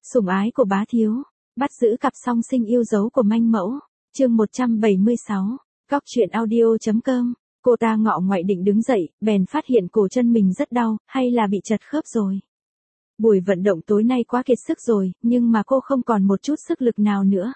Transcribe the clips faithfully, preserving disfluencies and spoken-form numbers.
Sủng ái của bá thiếu, bắt giữ cặp song sinh yêu dấu của manh mẫu, chương một trăm bảy mươi sáu, góc truyện audio.com, cô ta ngọ ngoại định đứng dậy, bèn phát hiện cổ chân mình rất đau, hay là bị chật khớp rồi. Buổi vận động tối nay quá kiệt sức rồi, nhưng mà cô không còn một chút sức lực nào nữa.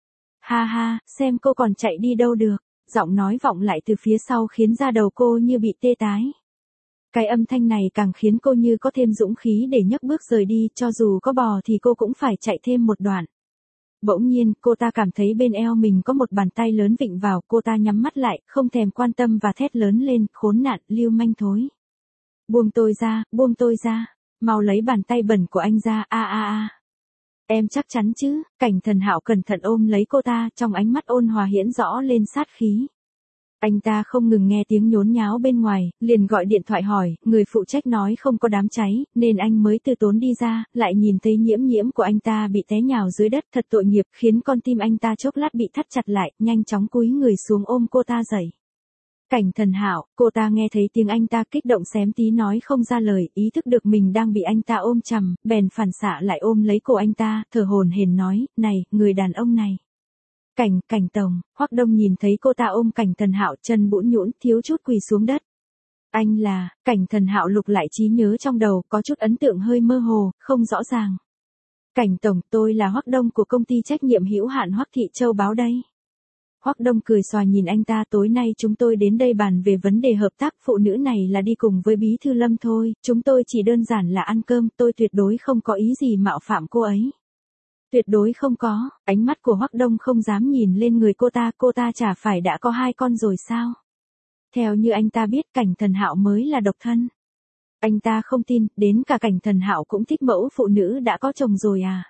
Ha ha, xem cô còn chạy đi đâu được, giọng nói vọng lại từ phía sau khiến da đầu cô như bị tê tái. Cái âm thanh này càng khiến cô như có thêm dũng khí để nhấc bước rời đi, cho dù có bò thì cô cũng phải chạy thêm một đoạn. Bỗng nhiên, cô ta cảm thấy bên eo mình có một bàn tay lớn vịn vào, cô ta nhắm mắt lại, không thèm quan tâm và thét lớn lên, khốn nạn, lưu manh thối. Buông tôi ra, buông tôi ra, mau lấy bàn tay bẩn của anh ra, a a a. Em chắc chắn chứ? Cảnh Thần Hạo cẩn thận ôm lấy cô ta, trong ánh mắt ôn hòa hiển rõ lên sát khí. Anh ta không ngừng nghe tiếng nhốn nháo bên ngoài, liền gọi điện thoại hỏi, người phụ trách nói không có đám cháy, nên anh mới từ tốn đi ra, lại nhìn thấy Nhiễm Nhiễm của anh ta bị té nhào dưới đất, thật tội nghiệp, khiến con tim anh ta chốc lát bị thắt chặt lại, nhanh chóng cúi người xuống ôm cô ta dậy. Cảnh Thần Hạo, cô ta nghe thấy tiếng anh ta kích động xém tí nói không ra lời, ý thức được mình đang bị anh ta ôm chầm, bèn phản xạ lại ôm lấy cổ anh ta, thở hổn hển nói, này, người đàn ông này. Cảnh, Cảnh Tổng, Hoắc Đông nhìn thấy cô ta ôm Cảnh Thần Hạo, chân bũn nhũn, thiếu chút quỳ xuống đất. Anh là, Cảnh Thần Hạo lục lại trí nhớ trong đầu, có chút ấn tượng hơi mơ hồ, không rõ ràng. Cảnh Tổng, tôi là Hoắc Đông của công ty trách nhiệm hữu hạn Hoắc Thị Châu Báo đây. Hoắc Đông cười xòa nhìn anh ta, tối nay chúng tôi đến đây bàn về vấn đề hợp tác, phụ nữ này là đi cùng với Bí Thư Lâm thôi, chúng tôi chỉ đơn giản là ăn cơm, tôi tuyệt đối không có ý gì mạo phạm cô ấy. Tuyệt đối không có, ánh mắt của Hoắc Đông không dám nhìn lên người cô ta, cô ta chả phải đã có hai con rồi sao? Theo như anh ta biết, Cảnh Thần Hạo mới là độc thân. Anh ta không tin, đến cả Cảnh Thần Hạo cũng thích mẫu phụ nữ đã có chồng rồi à?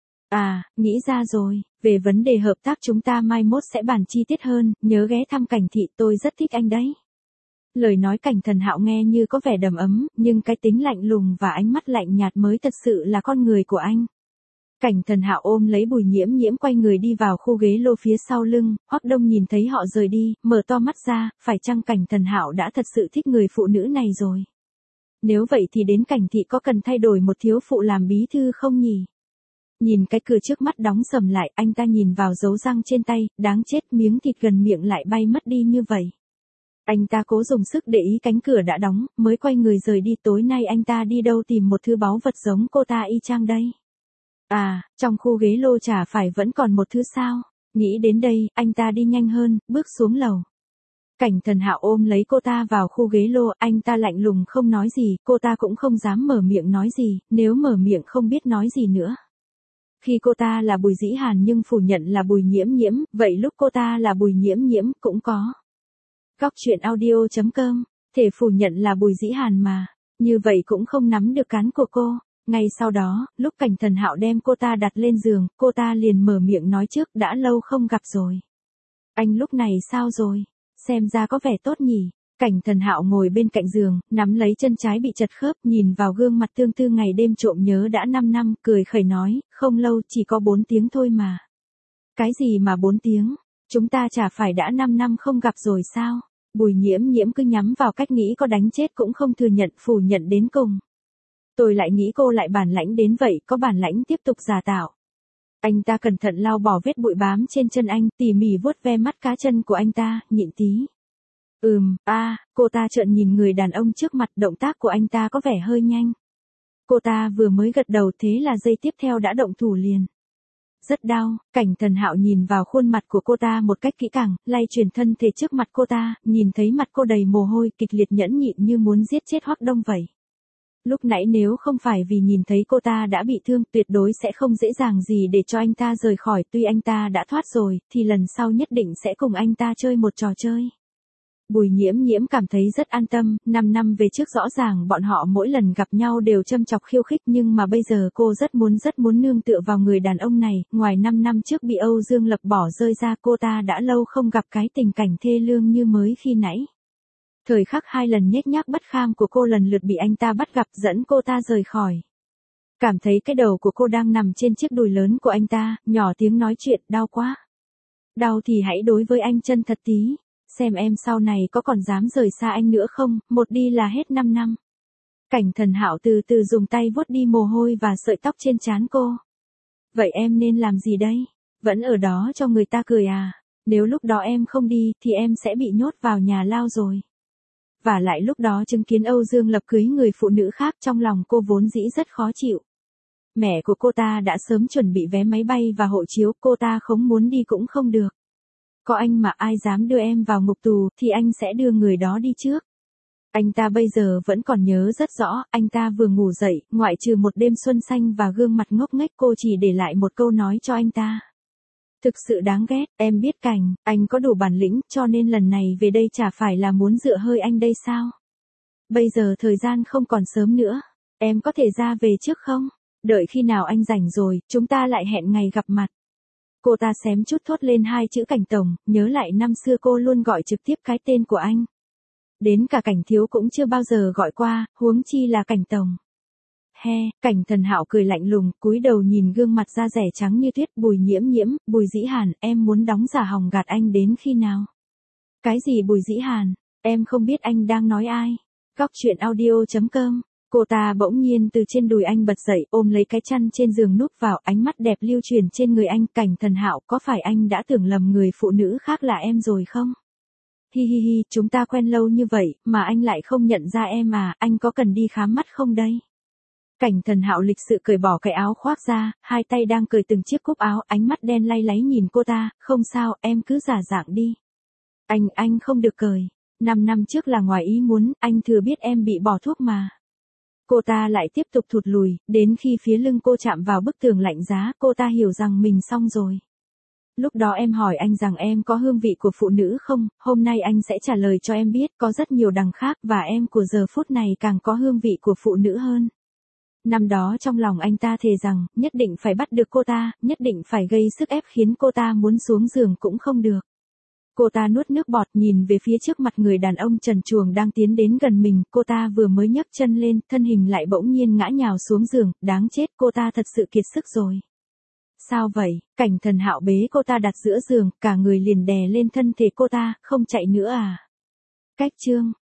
À, nghĩ ra rồi, về vấn đề hợp tác chúng ta mai mốt sẽ bàn chi tiết hơn, nhớ ghé thăm Cảnh thị, tôi rất thích anh đấy. Lời nói Cảnh Thần Hạo nghe như có vẻ đầm ấm, nhưng cái tính lạnh lùng và ánh mắt lạnh nhạt mới thật sự là con người của anh. Cảnh Thần Hạo ôm lấy Bùi Nhiễm Nhiễm quay người đi vào khu ghế lô phía sau lưng, Hoắc Đông nhìn thấy họ rời đi, mở to mắt ra, phải chăng Cảnh Thần Hạo đã thật sự thích người phụ nữ này rồi? Nếu vậy thì đến Cảnh thị có cần thay đổi một thiếu phụ làm bí thư không nhỉ? Nhìn cái cửa trước mắt đóng sầm lại, anh ta nhìn vào dấu răng trên tay, đáng chết, miếng thịt gần miệng lại bay mất đi như vậy. Anh ta cố dùng sức để ý cánh cửa đã đóng, mới quay người rời đi, tối nay anh ta đi đâu tìm một thứ báu vật giống cô ta y chang đây? À, trong khu ghế lô chả phải vẫn còn một thứ sao? Nghĩ đến đây, anh ta đi nhanh hơn, bước xuống lầu. Cảnh Thần Hạo ôm lấy cô ta vào khu ghế lô, anh ta lạnh lùng không nói gì, cô ta cũng không dám mở miệng nói gì, nếu mở miệng không biết nói gì nữa. Khi cô ta là Bùi Dĩ Hàn nhưng phủ nhận là Bùi Nhiễm Nhiễm, vậy lúc cô ta là Bùi Nhiễm Nhiễm cũng có. Góc truyện audio.com, thể phủ nhận là Bùi Dĩ Hàn mà, như vậy cũng không nắm được cán của cô. Ngay sau đó, lúc Cảnh Thần Hạo đem cô ta đặt lên giường, cô ta liền mở miệng nói trước, đã lâu không gặp rồi. Anh lúc này sao rồi? Xem ra có vẻ tốt nhỉ? Cảnh Thần Hạo ngồi bên cạnh giường, nắm lấy chân trái bị chật khớp, nhìn vào gương mặt tương tư ngày đêm trộm nhớ đã năm năm, cười khẩy nói, không lâu, chỉ có bốn tiếng thôi mà. Cái gì mà bốn tiếng? Chúng ta chả phải đã năm năm không gặp rồi sao? Bùi Nhiễm Nhiễm cứ nhắm vào cách nghĩ có đánh chết cũng không thừa nhận, phủ nhận đến cùng. Tôi lại nghĩ cô lại bản lãnh đến vậy, có bản lãnh tiếp tục giả tạo. Anh ta cẩn thận lau bỏ vết bụi bám trên chân anh, tỉ mỉ vuốt ve mắt cá chân của anh ta, nhịn tí. Ừm, a, à, cô ta trợn nhìn người đàn ông trước mặt, động tác của anh ta có vẻ hơi nhanh. Cô ta vừa mới gật đầu, thế là giây tiếp theo đã động thủ liền. Rất đau, Cảnh Thần Hạo nhìn vào khuôn mặt của cô ta một cách kỹ càng, lay chuyển thân thể trước mặt cô ta, nhìn thấy mặt cô đầy mồ hôi, kịch liệt nhẫn nhịn như muốn giết chết Hoắc Đông vậy. Lúc nãy nếu không phải vì nhìn thấy cô ta đã bị thương, tuyệt đối sẽ không dễ dàng gì để cho anh ta rời khỏi, tuy anh ta đã thoát rồi, thì lần sau nhất định sẽ cùng anh ta chơi một trò chơi. Bùi Nhiễm Nhiễm cảm thấy rất an tâm, năm năm về trước rõ ràng bọn họ mỗi lần gặp nhau đều châm chọc khiêu khích, nhưng mà bây giờ cô rất muốn rất muốn nương tựa vào người đàn ông này, ngoài năm năm trước bị Âu Dương Lập bỏ rơi ra, cô ta đã lâu không gặp cái tình cảnh thê lương như mới khi nãy. Thời khắc hai lần nhếch nhác bất kham của cô lần lượt bị anh ta bắt gặp, dẫn cô ta rời khỏi. Cảm thấy cái đầu của cô đang nằm trên chiếc đùi lớn của anh ta, nhỏ tiếng nói chuyện, đau quá. Đau thì hãy đối với anh chân thật tí, xem em sau này có còn dám rời xa anh nữa không, một đi là hết năm năm. Cảnh Thần Hạo từ từ dùng tay vuốt đi mồ hôi và sợi tóc trên trán cô. Vậy em nên làm gì đây? Vẫn ở đó cho người ta cười à? Nếu lúc đó em không đi thì em sẽ bị nhốt vào nhà lao rồi. Và lại lúc đó chứng kiến Âu Dương Lập cưới người phụ nữ khác, trong lòng cô vốn dĩ rất khó chịu. Mẹ của cô ta đã sớm chuẩn bị vé máy bay và hộ chiếu, cô ta không muốn đi cũng không được. Có anh mà ai dám đưa em vào ngục tù thì anh sẽ đưa người đó đi trước. Anh ta bây giờ vẫn còn nhớ rất rõ, anh ta vừa ngủ dậy, ngoại trừ một đêm xuân xanh và gương mặt ngốc nghếch, cô chỉ để lại một câu nói cho anh ta. Thực sự đáng ghét, em biết Cảnh, anh có đủ bản lĩnh, cho nên lần này về đây chả phải là muốn dựa hơi anh đây sao? Bây giờ thời gian không còn sớm nữa, em có thể ra về trước không? Đợi khi nào anh rảnh rồi, chúng ta lại hẹn ngày gặp mặt. Cô ta xém chút thốt lên hai chữ Cảnh tổng, nhớ lại năm xưa cô luôn gọi trực tiếp cái tên của anh. Đến cả Cảnh thiếu cũng chưa bao giờ gọi qua, huống chi là Cảnh tổng. He, Cảnh Thần Hạo cười lạnh lùng, cúi đầu nhìn gương mặt da rẻ trắng như tuyết, Bùi Nhiễm Nhiễm, Bùi Dĩ Hàn, em muốn đóng giả hòng gạt anh đến khi nào? Cái gì Bùi Dĩ Hàn? Em không biết anh đang nói ai? Góc truyện audio chấm com. Cô ta bỗng nhiên từ trên đùi anh bật dậy, ôm lấy cái chăn trên giường núp vào, ánh mắt đẹp lưu truyền trên người anh. Cảnh Thần Hạo, có phải anh đã tưởng lầm người phụ nữ khác là em rồi không? Hi hi hi, chúng ta quen lâu như vậy, mà anh lại không nhận ra em à, anh có cần đi khám mắt không đây? Cảnh Thần Hạo lịch sự cởi bỏ cái áo khoác ra, hai tay đang cởi từng chiếc cúc áo, ánh mắt đen lay láy nhìn cô ta, không sao, em cứ giả dạng đi. Anh, anh không được cởi. Năm năm trước là ngoài ý muốn, anh thừa biết em bị bỏ thuốc mà. Cô ta lại tiếp tục thụt lùi, đến khi phía lưng cô chạm vào bức tường lạnh giá, cô ta hiểu rằng mình xong rồi. Lúc đó em hỏi anh rằng em có hương vị của phụ nữ không, hôm nay anh sẽ trả lời cho em biết, có rất nhiều đằng khác, và em của giờ phút này càng có hương vị của phụ nữ hơn. Năm đó trong lòng anh ta thề rằng, nhất định phải bắt được cô ta, nhất định phải gây sức ép khiến cô ta muốn xuống giường cũng không được. Cô ta nuốt nước bọt nhìn về phía trước mặt người đàn ông trần truồng đang tiến đến gần mình, cô ta vừa mới nhấc chân lên, thân hình lại bỗng nhiên ngã nhào xuống giường, đáng chết, cô ta thật sự kiệt sức rồi. Sao vậy? Cảnh Thần Hạo bế cô ta đặt giữa giường, cả người liền đè lên thân thể cô ta, không chạy nữa à? Cách chương